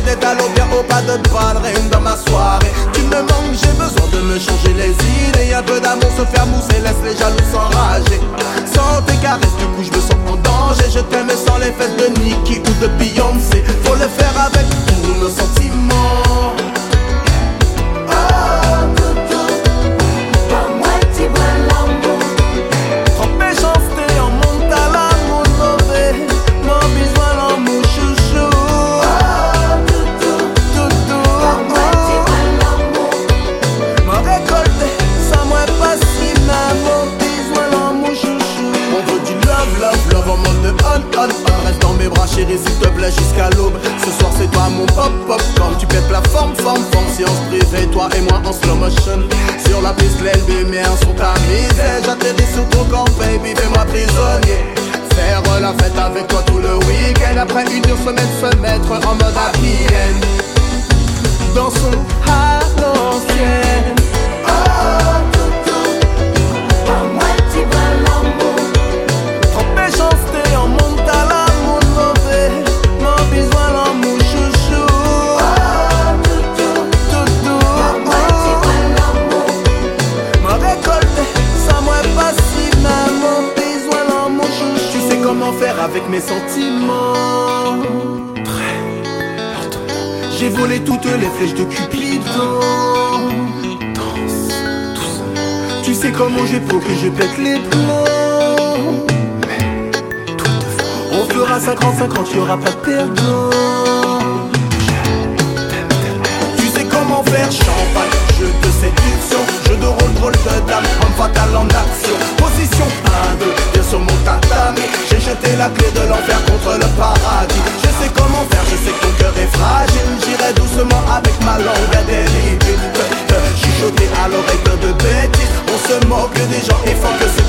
l'étal au bien haut, pas de ballerine dans ma soirée. Tu me manques, j'ai besoin de me changer les idées. Un peu d'amour se faire mousser, laisse les jaloux s'enrager. Sans tes caresses, du coup je me sens en danger. Je t'aime sans les fesses de Nicki ou de Beyoncé. Faut le faire avec tous nos sentiments. Reste dans mes bras chérie s'il te plaît jusqu'à l'aube. Ce soir c'est toi mon pop-pop comme tu pètes la forme. Séance privée, toi et moi en slow motion. Sur la piste les lumières sont tamisées. J'atterris sous ton corps baby, fais-moi prisonnier. Faire la fête avec toi tout le week-end. Après une dure semaine se mettre en mode happy end. Dansons à l'ancienne. Avec mes sentiments très lentement. J'ai volé toutes les flèches de Cupidon. Danse doucement. Tu sais comment j'ai pour que je pète les plombs. Mais toutefois on fera 50-50, y'aura pas de perdant. Tu sais comment faire champagne, jeu de séduction, jeu de rôle de dame, homme fatal en action. Position 1, 2, bien sur mon tatami. J'ai jeté la clé de l'enfer contre le paradis. Je sais comment faire, je sais que ton cœur est fragile. J'irai doucement avec ma langue à des limites. Chuchoter à l'oreille de bêtises. On se moque des gens et faut que c'est